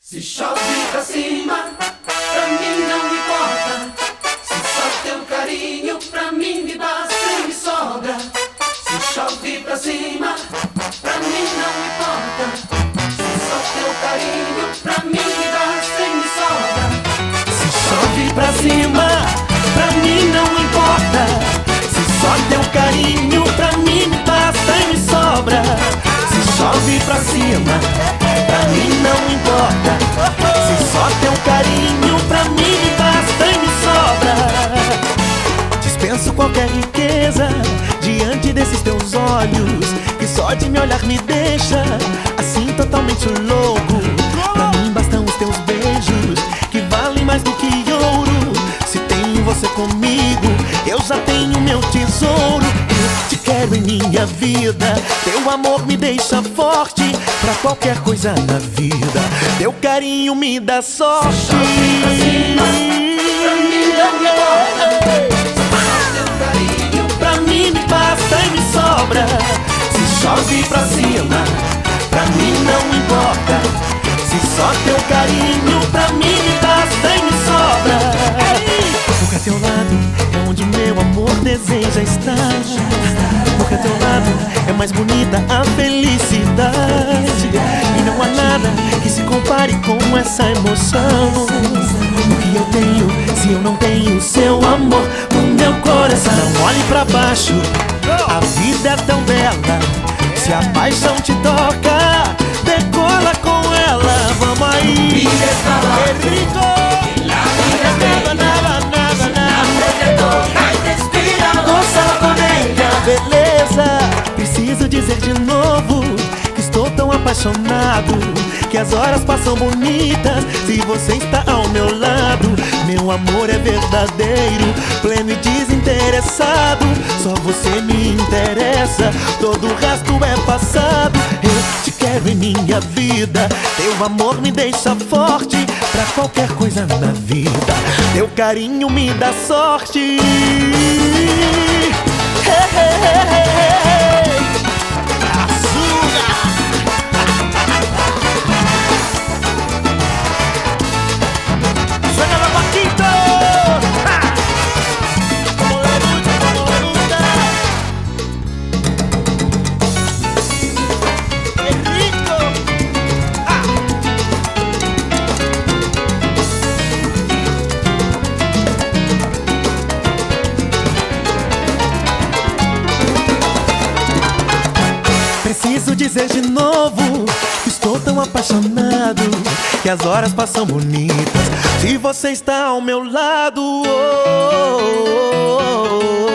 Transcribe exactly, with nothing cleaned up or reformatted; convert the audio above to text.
Se chove pra cima, pra mim não importa. Se só teu carinho pra mim me basta e me sobra. Se chove pra cima, pra mim não importa. Se só teu carinho pra mim me basta e me sobra. Se chove pra cima, pra mim não importa. Se só teu carinho pra mim me basta e me sobra. Se chove pra cima, pra mim não importa. Se só teu carinho pra mim me basta e me sobra. Dispenso qualquer riqueza diante desses teus olhos, que só de me olhar me deixa assim totalmente louco. Pra mim bastam os teus beijos, que valem mais do que ouro. Se tenho você comigo, eu já tenho meu tesouro. Eu te quero em minha vida, teu amor me deixa forte pra qualquer coisa na vida. Teu carinho me dá sorte. Se chove pra cima, pra mim não me importa. Se teu carinho pra mim me basta e me sobra. Se chove pra cima, pra mim não importa. Se só teu carinho pra mim me basta e me sobra. Porque a teu lado é onde meu amor deseja estar. Porque a teu lado é mais bonita a felicidade. E não há nada que se compare com essa emoção. O que eu tenho se eu não tenho seu amor no meu coração? Não olhe pra baixo, a vida é tão bela. Se a paixão te toca, decola com ela. Vamos aí, que rico. Nada, nada, nada, nada. Goza com ella. Beleza, preciso dizer de novo que estou tão apaixonado, que as horas passam bonitas se você está ao meu lado. Meu amor é verdadeiro, pleno e desinteressado. Só você me interessa, todo o resto é passado. Eu te quero em minha vida, teu amor me deixa forte pra qualquer coisa na vida. Teu carinho me dá sorte. Hey, hey, hey, hey, hey. Preciso dizer de novo que estou tão apaixonado, que as horas passam bonitas se você está ao meu lado. Oh, oh, oh, oh.